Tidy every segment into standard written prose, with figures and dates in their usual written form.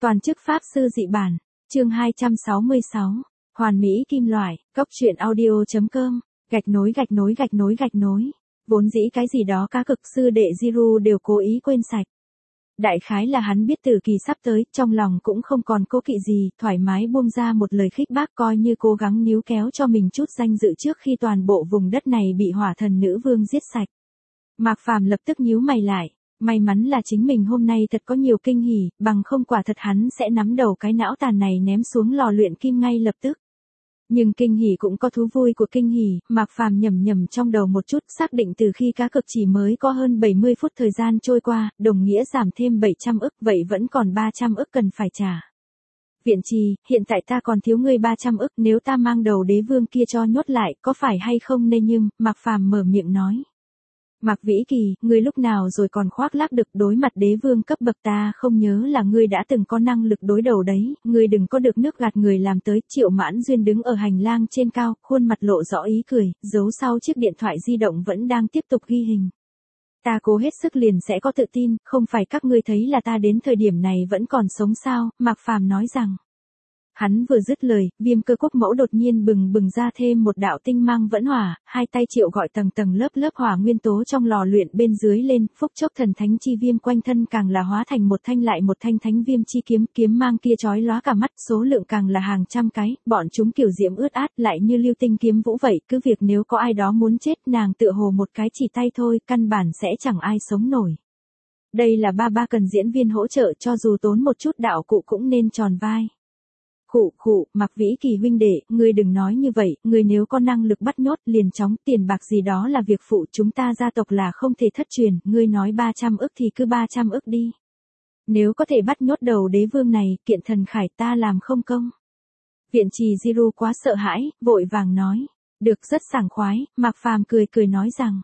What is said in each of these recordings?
Toàn chức pháp sư dị bản, chương 266, hoàn mỹ kim loại, cốc truyện audio.com, gạch nối. Vốn dĩ cái gì đó cá cực sư đệ Jiru đều cố ý quên sạch. Đại khái là hắn biết tử kỳ sắp tới, trong lòng cũng không còn cố kỵ gì, thoải mái buông ra một lời khích bác coi như cố gắng níu kéo cho mình chút danh dự trước khi toàn bộ vùng đất này bị hỏa thần nữ vương giết sạch. Mạc Phàm lập tức nhíu mày lại. May mắn là chính mình hôm nay thật có nhiều kinh hỉ, bằng không quả thật hắn sẽ nắm đầu cái não tàn này ném xuống lò luyện kim ngay lập tức. Nhưng kinh hỉ cũng có thú vui của kinh hỉ, Mạc Phàm nhẩm trong đầu một chút, xác định từ khi cá cực chỉ mới có hơn 70 phút thời gian trôi qua, đồng nghĩa giảm thêm 700 ức, vậy vẫn còn 300 ức cần phải trả. Viện trì, hiện tại ta còn thiếu ngươi 300 ức, nếu ta mang đầu đế vương kia cho nhốt lại, có phải hay không nên nhưng, Mạc Phàm mở miệng nói. Mạc Vĩ Kỳ, ngươi lúc nào rồi còn khoác lác được đối mặt đế vương cấp bậc, ta không nhớ là ngươi đã từng có năng lực đối đầu đấy, ngươi đừng có được nước gạt người làm tới. Triệu Mãn Duyên đứng ở hành lang trên cao, khuôn mặt lộ rõ ý cười, giấu sau chiếc điện thoại di động vẫn đang tiếp tục ghi hình. Ta cố hết sức liền sẽ có tự tin, không phải các ngươi thấy là ta đến thời điểm này vẫn còn sống sao, Mạc Phàm nói rằng. Hắn vừa dứt lời, Viêm Cơ Quốc mẫu đột nhiên bừng ra thêm một đạo tinh mang vẫn hỏa, hai tay Triệu gọi tầng lớp hỏa nguyên tố trong lò luyện bên dưới lên, phúc chốc thần thánh chi viêm quanh thân càng là hóa thành một thanh lại một thanh thánh viêm chi kiếm mang kia chói lóa cả mắt, số lượng càng là hàng trăm cái, bọn chúng kiểu diễm ướt át lại như lưu tinh kiếm vũ vậy, cứ việc nếu có ai đó muốn chết, nàng tựa hồ một cái chỉ tay thôi, căn bản sẽ chẳng ai sống nổi. Đây là ba cần diễn viên hỗ trợ, cho dù tốn một chút đạo cụ cũng nên tròn vai. Khụ, Mạc Vĩ Kỳ huynh đệ, ngươi đừng nói như vậy, ngươi nếu có năng lực bắt nhốt liền chóng, tiền bạc gì đó là việc phụ, chúng ta gia tộc là không thể thất truyền, ngươi nói 300 ức thì cứ 300 ức đi. Nếu có thể bắt nhốt đầu đế vương này, kiện thần khải ta làm không công. Viện trì Jiru quá sợ hãi, vội vàng nói, được rất sảng khoái, Mạc Phàm cười nói rằng.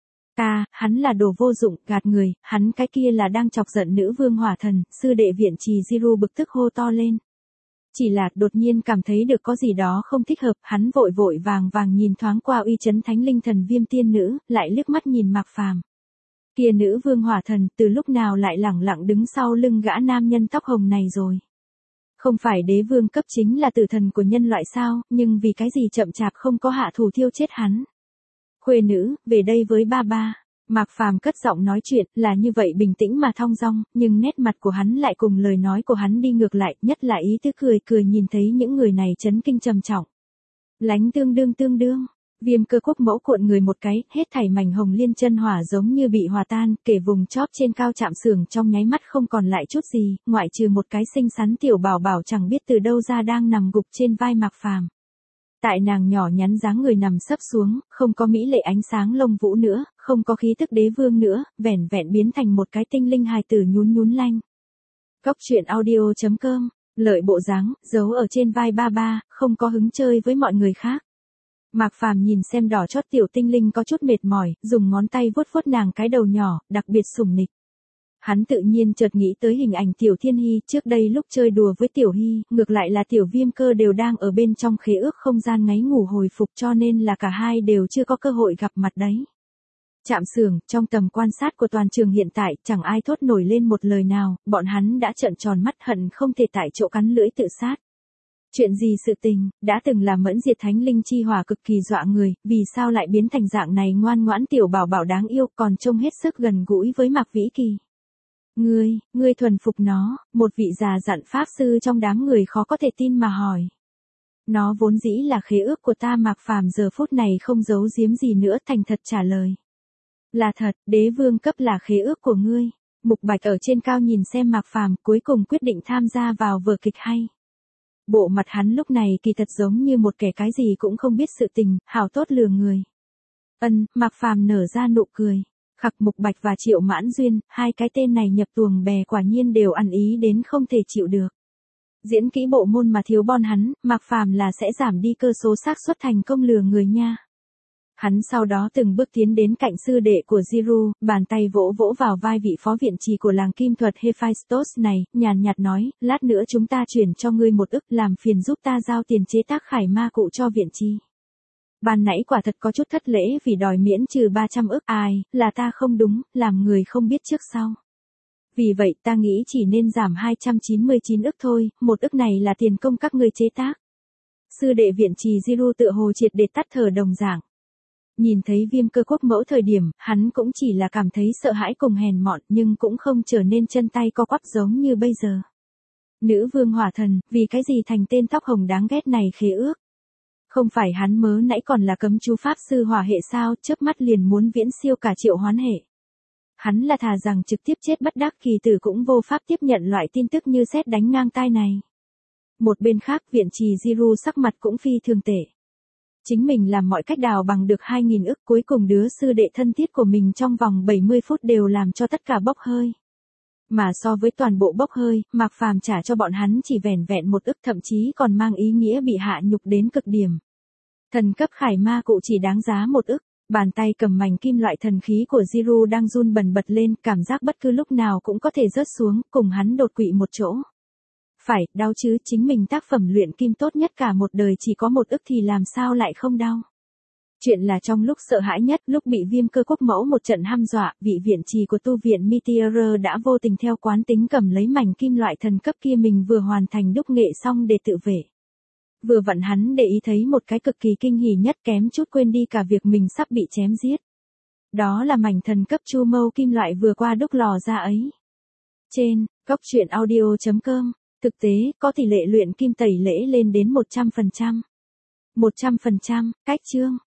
Hắn là đồ vô dụng, gạt người, hắn cái kia là đang chọc giận nữ vương hỏa thần, sư đệ viện trì Jiru bực tức hô to lên. Chỉ là đột nhiên cảm thấy được có gì đó không thích hợp, hắn vội vàng nhìn thoáng qua uy chấn thánh linh thần Viêm tiên nữ, lại liếc mắt nhìn Mạc Phàm. Kia nữ vương hỏa thần từ lúc nào lại lẳng lặng đứng sau lưng gã nam nhân tóc hồng này rồi. Không phải đế vương cấp chính là tử thần của nhân loại sao, nhưng vì cái gì chậm chạp không có hạ thủ thiêu chết hắn. Khuê nữ, về đây với ba. Mạc Phàm cất giọng nói chuyện, là như vậy bình tĩnh mà thong dong, nhưng nét mặt của hắn lại cùng lời nói của hắn đi ngược lại, nhất là ý tứ cười nhìn thấy những người này chấn kinh trầm trọng. Lánh tương đương, Viêm Cơ Quốc mẫu cuộn người một cái, hết thảy mảnh hồng liên chân hỏa giống như bị hòa tan, kể vùng chóp trên cao chạm xưởng trong nháy mắt không còn lại chút gì, ngoại trừ một cái xinh xắn tiểu bảo chẳng biết từ đâu ra đang nằm gục trên vai Mạc Phàm. Tại nàng nhỏ nhắn dáng người nằm sấp xuống, không có mỹ lệ ánh sáng lông vũ nữa, không có khí tức đế vương nữa, vẻn biến thành một cái tinh linh hài tử nhún lanh. Cốc truyện audio.com, lợi bộ dáng, giấu ở trên vai ba, không có hứng chơi với mọi người khác. Mạc Phàm nhìn xem đỏ chót tiểu tinh linh có chút mệt mỏi, dùng ngón tay vuốt nàng cái đầu nhỏ, đặc biệt sủng nịch. Hắn tự nhiên chợt nghĩ tới hình ảnh Tiểu Thiên Hy, trước đây lúc chơi đùa với Tiểu Hy, ngược lại là Tiểu Viêm Cơ đều đang ở bên trong khế ước không gian ngáy ngủ hồi phục, cho nên là cả hai đều chưa có cơ hội gặp mặt đấy. Trạm xưởng, trong tầm quan sát của toàn trường hiện tại, chẳng ai thốt nổi lên một lời nào, bọn hắn đã trợn tròn mắt hận không thể tại chỗ cắn lưỡi tự sát. Chuyện gì sự tình, đã từng là mẫn diệt thánh linh chi hỏa cực kỳ dọa người, vì sao lại biến thành dạng này ngoan ngoãn tiểu bảo đáng yêu, còn trông hết sức gần gũi với Mạc Vĩ Kỳ. Ngươi thuần phục nó, một vị già dặn pháp sư trong đám người khó có thể tin mà hỏi. Nó vốn dĩ là khế ước của ta, Mạc Phàm giờ phút này không giấu giếm gì nữa, thành thật trả lời. Là thật, đế vương cấp là khế ước của ngươi. Mục Bạch ở trên cao nhìn xem Mạc Phàm, cuối cùng quyết định tham gia vào vở kịch hay. Bộ mặt hắn lúc này kỳ thật giống như một kẻ cái gì cũng không biết sự tình, hảo tốt lừa người. Mạc Phàm nở ra nụ cười. Khặc Mục Bạch và Triệu Mãn Duyên, hai cái tên này nhập tuồng bè quả nhiên đều ăn ý đến không thể chịu được. Diễn kỹ bộ môn mà thiếu bon hắn, Mạc Phàm là sẽ giảm đi cơ số xác suất thành công lừa người nha. Hắn sau đó từng bước tiến đến cạnh sư đệ của Jiru, bàn tay vỗ vào vai vị phó viện trì của làng kim thuật Hephaistos này, nhàn nhạt nói, lát nữa chúng ta chuyển cho ngươi 1 ức, làm phiền giúp ta giao tiền chế tác khải ma cụ cho viện trì. Ban nãy quả thật có chút thất lễ vì đòi miễn trừ 300 ức, là ta không đúng, làm người không biết trước sau. Vì vậy ta nghĩ chỉ nên giảm 299 ức thôi, 1 ức này là tiền công các ngươi chế tác. Sư đệ viện trì Giru tựa hồ triệt để tắt thở đồng dạng. Nhìn thấy Viêm Cơ Quốc mẫu thời điểm, hắn cũng chỉ là cảm thấy sợ hãi cùng hèn mọn nhưng cũng không trở nên chân tay co quắp giống như bây giờ. Nữ vương hỏa thần, vì cái gì thành tên tóc hồng đáng ghét này khế ước? Không phải hắn mớ nãy còn là cấm chú pháp sư hỏa hệ sao, chớp mắt liền muốn viễn siêu cả triệu hoán hệ. Hắn là thà rằng trực tiếp chết bất đắc kỳ tử cũng vô pháp tiếp nhận loại tin tức như sét đánh ngang tai này. Một bên khác viện trì Giru sắc mặt cũng phi thường tệ. Chính mình làm mọi cách đào bằng được 2.000 ức, cuối cùng đứa sư đệ thân thiết của mình trong vòng 70 phút đều làm cho tất cả bốc hơi. Mà so với toàn bộ bốc hơi, Mạc Phàm trả cho bọn hắn chỉ vẻn vẹn 1 ức, thậm chí còn mang ý nghĩa bị hạ nhục đến cực điểm. Thần cấp khải ma cụ chỉ đáng giá 1 ức, bàn tay cầm mảnh kim loại thần khí của Giru đang run bần bật lên, cảm giác bất cứ lúc nào cũng có thể rớt xuống, cùng hắn đột quỵ một chỗ. Phải, đau chứ, chính mình tác phẩm luyện kim tốt nhất cả một đời chỉ có 1 ức thì làm sao lại không đau. Chuyện là trong lúc sợ hãi nhất, lúc bị Viêm Cơ Quốc mẫu một trận hăm dọa, vị viện trì của tu viện Meteor đã vô tình theo quán tính cầm lấy mảnh kim loại thần cấp kia mình vừa hoàn thành đúc nghệ xong để tự vệ. Vừa vặn hắn để ý thấy một cái cực kỳ kinh hỉ nhất, kém chút quên đi cả việc mình sắp bị chém giết. Đó là mảnh thần cấp chu mâu kim loại vừa qua đúc lò ra ấy. Trên, goctruyện.audio.com, thực tế, có tỷ lệ luyện kim tẩy lễ lên đến 100%. 100%, cách chương.